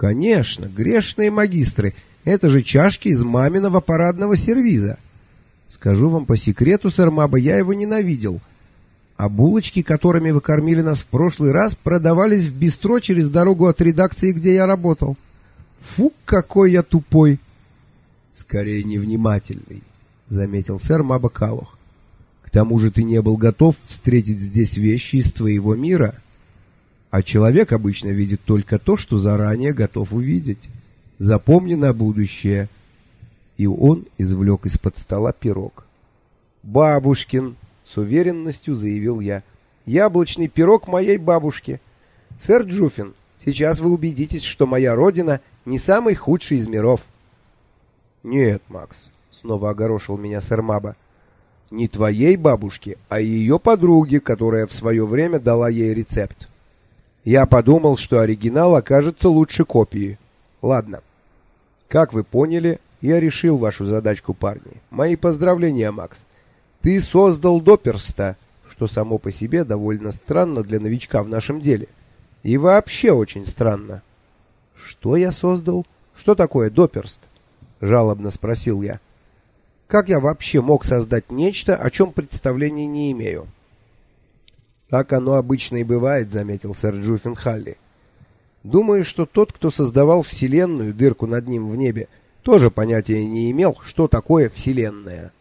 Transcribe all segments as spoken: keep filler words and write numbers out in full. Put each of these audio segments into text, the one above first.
Конечно, грешные магистры, это же чашки из маминого парадного сервиза. Скажу вам по секрету, сэр Маба, я его ненавидел. А булочки, которыми вы кормили нас в прошлый раз, продавались в бистро через дорогу от редакции, где я работал. Фу, какой я тупой. Скорее невнимательный, заметил сэр Маба Калох. К тому же ты не был готов встретить здесь вещи из твоего мира. А человек обычно видит только то, что заранее готов увидеть. Запомни на будущее. И он извлек из-под стола пирог. Бабушкин, с уверенностью заявил я. Яблочный пирог моей бабушки. Сэр Джуффин, сейчас вы убедитесь, что моя родина не самый худший из миров. Нет, Макс, снова огорошил меня сэр Маба. Не твоей бабушки, а ее подруги, которая в свое время дала ей рецепт. Я подумал, что оригинал окажется лучше копии. Ладно. Как вы поняли, я решил вашу задачку, парни. Мои поздравления, Макс. Ты создал доперста, что само по себе довольно странно для новичка в нашем деле. И вообще очень странно. Что я создал? Что такое доперст? Жалобно спросил я. Как я вообще мог создать нечто, о чем представления не имею? Так оно обычно и бывает, заметил сэр Джуффин Халли. Думаю, что тот, кто создавал вселенную, дырку над ним в небе, тоже понятия не имел, что такое вселенная.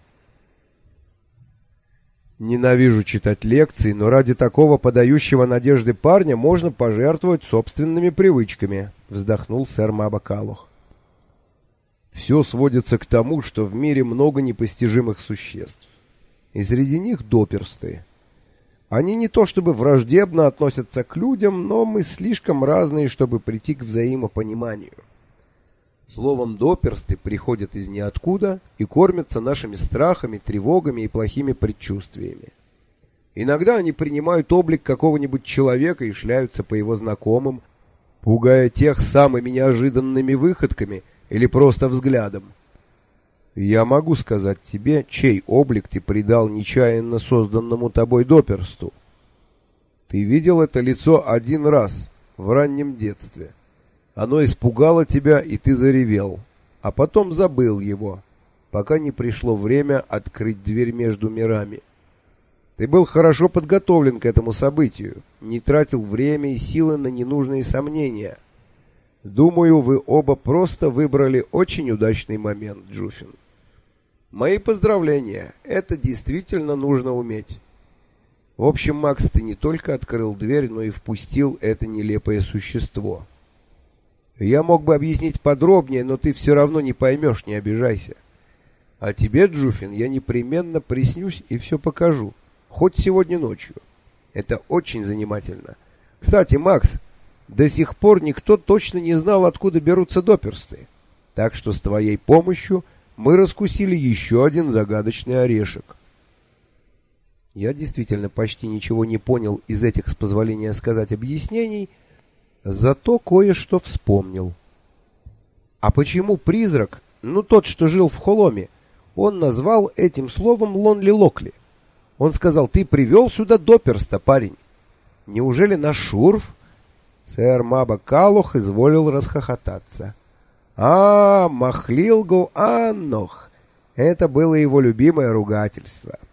Ненавижу читать лекции, но ради такого подающего надежды парня можно пожертвовать собственными привычками, вздохнул сэр Маба Калох. Все сводится к тому, что в мире много непостижимых существ. И среди них доперсты. Они не то чтобы враждебно относятся к людям, но мы слишком разные, чтобы прийти к взаимопониманию. Словом, доперсты приходят из ниоткуда и кормятся нашими страхами, тревогами и плохими предчувствиями. Иногда они принимают облик какого-нибудь человека и шляются по его знакомым, пугая тех самыми неожиданными выходками или просто взглядом. Я могу сказать тебе, чей облик ты придал нечаянно созданному тобой доперсту. Ты видел это лицо один раз, в раннем детстве. Оно испугало тебя, и ты заревел, а потом забыл его, пока не пришло время открыть дверь между мирами. Ты был хорошо подготовлен к этому событию, не тратил время и силы на ненужные сомнения. Думаю, вы оба просто выбрали очень удачный момент, Джуффин. Мои поздравления. Это действительно нужно уметь. В общем, Макс, ты не только открыл дверь, но и впустил это нелепое существо. Я мог бы объяснить подробнее, но ты все равно не поймешь, не обижайся. А тебе, Джуффин, я непременно приснюсь и все покажу. Хоть сегодня ночью. Это очень занимательно. Кстати, Макс, до сих пор никто точно не знал, откуда берутся доперсты. Так что с твоей помощью мы раскусили еще один загадочный орешек. Я действительно почти ничего не понял из этих, с позволения сказать, объяснений, зато кое-что вспомнил. А почему призрак, ну тот, что жил в Холоме, он назвал этим словом Лонли Локли? Он сказал: ты привел сюда доперста, парень. Неужели наш Шурф? Сэр Маба Калох изволил расхохотаться. А, махлилгу аннох. Это было его любимое ругательство.